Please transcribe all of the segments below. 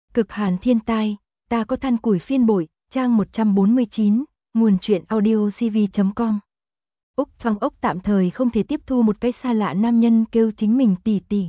Cực hàn thiên tai, ta có than củi phiên bội, trang 149, nguồn truyện audio cv.com. Úc Phong Ốc tạm thời không thể tiếp thu một cái xa lạ nam nhân kêu chính mình tỷ tỷ.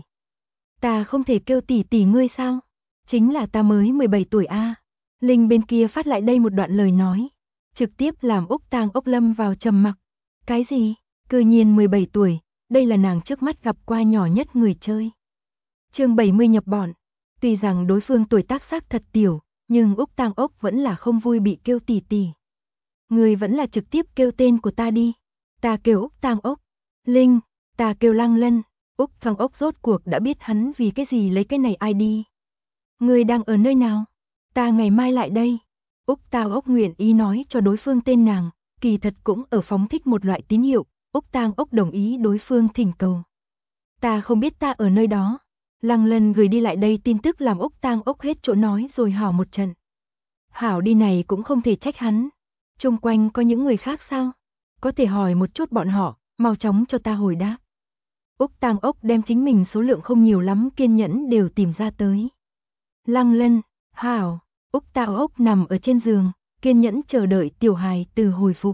Ta không thể kêu tỷ tỷ ngươi sao? Chính là ta mới 17 tuổi a. Linh bên kia phát lại đây một đoạn lời nói, trực tiếp làm Úc Tang Ốc lâm vào trầm mặc. Cái gì? Cư nhiên 17 tuổi, đây là nàng trước mắt gặp qua nhỏ nhất người chơi. Chương 70 nhập bọn. Tuy rằng đối phương tuổi tác xác thật tiểu, nhưng Úc Tang Ốc vẫn là không vui bị kêu tỷ tỷ. Người vẫn là trực tiếp kêu tên của ta đi. Ta kêu Úc Tang Ốc. Linh, ta kêu Lăng Lân. Úc Phong Ốc rốt cuộc đã biết hắn vì cái gì lấy cái này ID. Người đang ở nơi nào? Ta ngày mai lại đây. Úc Tang Ốc nguyện ý nói cho đối phương tên nàng, kỳ thật cũng ở phóng thích một loại tín hiệu. Úc Tang Ốc đồng ý đối phương thỉnh cầu. Ta không biết ta ở nơi đó. Lăng Lân gửi đi lại đây tin tức làm Úc Tang Ốc hết chỗ nói rồi hảo một trận. Hảo đi này cũng không thể trách hắn. Chung quanh có những người khác sao? Có thể hỏi một chút bọn họ, mau chóng cho ta hồi đáp. Úc Tang Ốc đem chính mình số lượng không nhiều lắm kiên nhẫn đều tìm ra tới. Lăng Lân, hảo, Úc Tang Ốc nằm ở trên giường, kiên nhẫn chờ đợi tiểu hài từ hồi phục.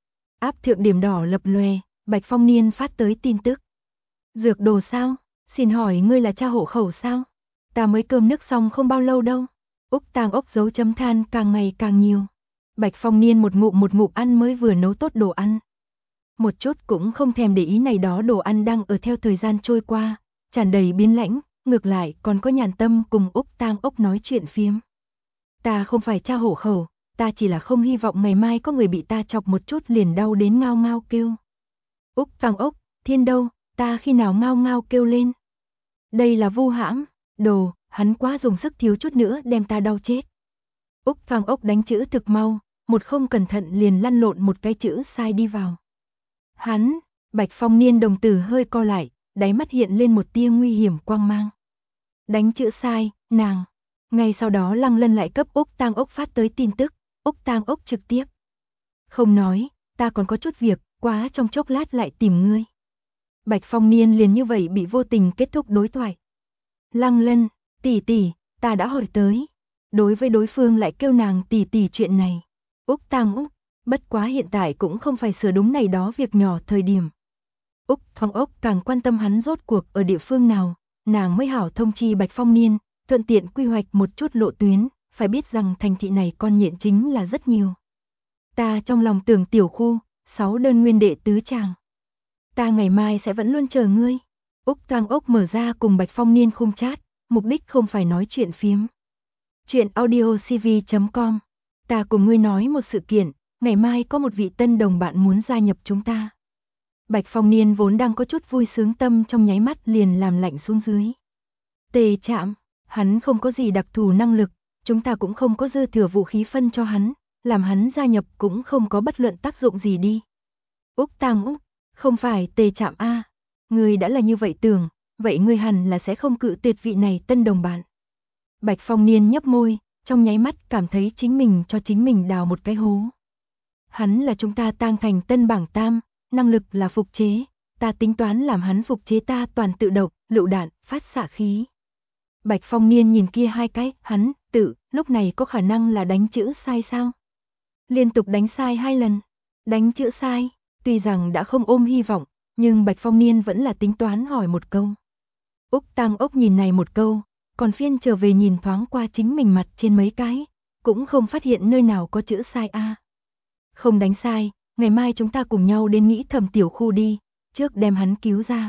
Áp thượng điểm đỏ lập lòe, Bạch Phong Niên phát tới tin tức. Dược đồ sao? Xin hỏi ngươi là cha hộ khẩu sao? Ta mới cơm nước xong không bao lâu đâu. Úc Tang Ốc dấu chấm than càng ngày càng nhiều. Bạch Phong Niên một ngụm ăn mới vừa nấu tốt đồ ăn. Một chút cũng không thèm để ý này đó đồ ăn đang ở theo thời gian trôi qua, tràn đầy biến lãnh, ngược lại còn có nhàn tâm cùng Úc Tang Ốc nói chuyện phiếm. Ta không phải cha hộ khẩu, ta chỉ là không hy vọng ngày mai có người bị ta chọc một chút liền đau đến ngao ngao kêu. Úc Tang Ốc, thiên đâu, ta khi nào ngao ngao kêu lên. Đây là vu hãm, đồ, hắn quá dùng sức thiếu chút nữa đem ta đau chết. Úc Tang Ốc đánh chữ thực mau, một không cẩn thận liền lăn lộn một cái chữ sai đi vào. Hắn, Bạch Phong Niên đồng tử hơi co lại, đáy mắt hiện lên một tia nguy hiểm quang mang. Đánh chữ sai, nàng. Ngay sau đó Lăng Lân lại cấp Úc Tang Ốc phát tới tin tức, Úc Tang Ốc trực tiếp. Không nói, ta còn có chút việc, quá trong chốc lát lại tìm ngươi. Bạch Phong Niên liền như vậy bị vô tình kết thúc đối thoại. Lăng Lân, tỷ tỷ, ta đã hỏi tới. Đối với đối phương lại kêu nàng tỷ tỷ chuyện này. Úc Tang Ốc, bất quá hiện tại cũng không phải sửa đúng này đó việc nhỏ thời điểm. Úc Phong Ốc càng quan tâm hắn rốt cuộc ở địa phương nào, nàng mới hảo thông chi Bạch Phong Niên, thuận tiện quy hoạch một chút lộ tuyến, phải biết rằng thành thị này con nhện chính là rất nhiều. Ta trong lòng tưởng tiểu khu, 6 đơn nguyên đệ tứ tràng. Ta ngày mai sẽ vẫn luôn chờ ngươi. Úc Tang Ốc mở ra cùng Bạch Phong Niên khung chat, mục đích không phải nói chuyện phiếm. Chuyện audio cv.com. Ta cùng ngươi nói một sự kiện, ngày mai có một vị tân đồng bạn muốn gia nhập chúng ta. Bạch Phong Niên vốn đang có chút vui sướng tâm trong nháy mắt liền làm lạnh xuống dưới. Tề Trạm, hắn không có gì đặc thù năng lực, chúng ta cũng không có dư thừa vũ khí phân cho hắn, làm hắn gia nhập cũng không có bất luận tác dụng gì đi. Úc Tang Úc, không phải Tề Trạm a, ngươi đã là như vậy tưởng, vậy ngươi hẳn là sẽ không cự tuyệt vị này tân đồng bạn. Bạch Phong Niên nhấp môi, trong nháy mắt cảm thấy chính mình cho chính mình đào một cái hố. Hắn là chúng ta Tang Thành tân bảng tam, năng lực là phục chế, ta tính toán làm hắn phục chế ta toàn tự động, lựu đạn, phát xạ khí. Bạch Phong Niên nhìn kia hai cái, hắn, lúc này có khả năng là đánh chữ sai sao? Liên tục đánh sai 2 lần, đánh chữ sai, tuy rằng đã không ôm hy vọng, nhưng Bạch Phong Niên vẫn là tính toán hỏi một câu. Úc Tang Ốc nhìn này một câu, còn phiên trở về nhìn thoáng qua chính mình mặt trên mấy cái, cũng không phát hiện nơi nào có chữ sai a. Không đánh sai, ngày mai chúng ta cùng nhau đến nghĩ thầm tiểu khu đi, trước đem hắn cứu ra.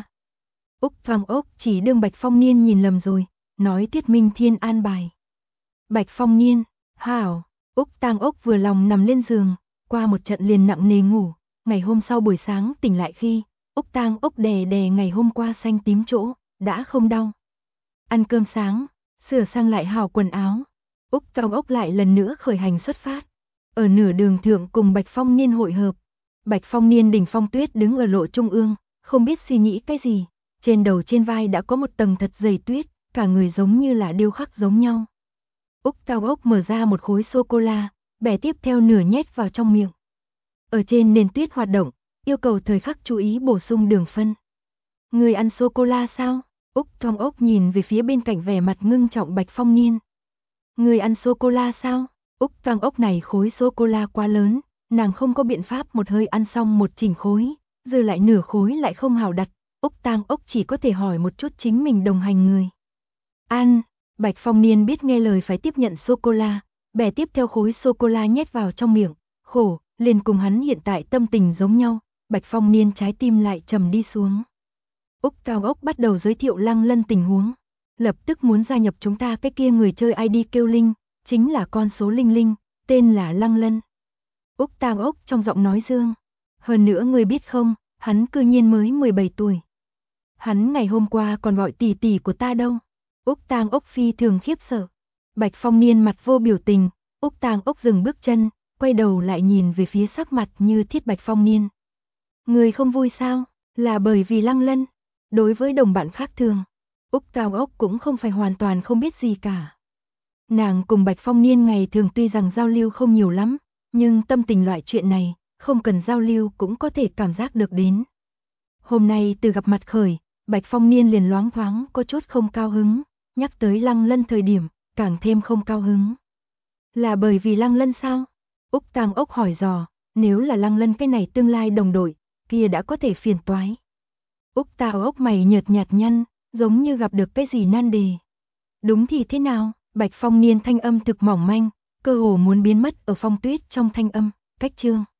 Úc Tang Ốc chỉ đương Bạch Phong Niên nhìn lầm rồi, nói Tiết Minh Thiên an bài. Bạch Phong Niên, hảo, Úc Tang Ốc vừa lòng nằm lên giường, qua một trận liền nặng nề ngủ, ngày hôm sau buổi sáng tỉnh lại khi, Úc Tang Ốc đè ngày hôm qua xanh tím chỗ, đã không đau. Ăn cơm sáng, sửa sang lại hảo quần áo, Úc Tang Ốc lại lần nữa khởi hành xuất phát. Ở nửa đường thượng cùng Bạch Phong Niên hội hợp, Bạch Phong Niên đỉnh phong tuyết đứng ở lộ trung ương, không biết suy nghĩ cái gì, trên đầu trên vai đã có một tầng thật dày tuyết, cả người giống như là điêu khắc giống nhau. Úc Tang Ốc mở ra một khối sô-cô-la, bẻ tiếp theo nửa nhét vào trong miệng. Ở trên nền tuyết hoạt động, yêu cầu thời khắc chú ý bổ sung đường phân. Người ăn sô-cô-la sao? Úc Tang Ốc nhìn về phía bên cạnh vẻ mặt ngưng trọng Bạch Phong Niên. Người ăn sô-cô-la sao? Úc Tang Ốc này khối sô-cô-la quá lớn, nàng không có biện pháp một hơi ăn xong một chỉnh khối, dư lại nửa khối lại không hào đặt, Úc Tang Ốc chỉ có thể hỏi một chút chính mình đồng hành người. Ăn, Bạch Phong Niên biết nghe lời phải tiếp nhận sô-cô-la, bẻ tiếp theo khối sô-cô-la nhét vào trong miệng, khổ, liền cùng hắn hiện tại tâm tình giống nhau, Bạch Phong Niên trái tim lại trầm đi xuống. Úc Tang Ốc bắt đầu giới thiệu Lăng Lân tình huống, lập tức muốn gia nhập chúng ta cái kia người chơi ID kêu Linh, chính là con số Linh Linh, tên là Lăng Lân. Úc Tang Ốc trong giọng nói dương. Hơn nữa người biết không, hắn cư nhiên mới 17 tuổi. Hắn ngày hôm qua còn gọi tỷ tỷ của ta đâu. Úc Tang Ốc phi thường khiếp sợ. Bạch Phong Niên mặt vô biểu tình, Úc Tang Ốc dừng bước chân, quay đầu lại nhìn về phía sắc mặt như thiết Bạch Phong Niên. Người không vui sao? Là bởi vì Lăng Lân. Đối với đồng bạn khác thường, Úc Tang Ốc cũng không phải hoàn toàn không biết gì cả. Nàng cùng Bạch Phong Niên ngày thường tuy rằng giao lưu không nhiều lắm, nhưng tâm tình loại chuyện này, không cần giao lưu cũng có thể cảm giác được đến. Hôm nay từ gặp mặt khởi, Bạch Phong Niên liền loáng thoáng có chút không cao hứng, nhắc tới Lăng Lân thời điểm, càng thêm không cao hứng. Là bởi vì Lăng Lân sao? Úc Tang Ốc hỏi dò, nếu là Lăng Lân cái này tương lai đồng đội, kia đã có thể phiền toái. Úc Tang Ốc mày nhợt nhạt nhăn, giống như gặp được cái gì nan đề. Đúng thì thế nào? Bạch Phong Niên thanh âm thực mỏng manh, cơ hồ muốn biến mất ở phong tuyết trong thanh âm, cách chương.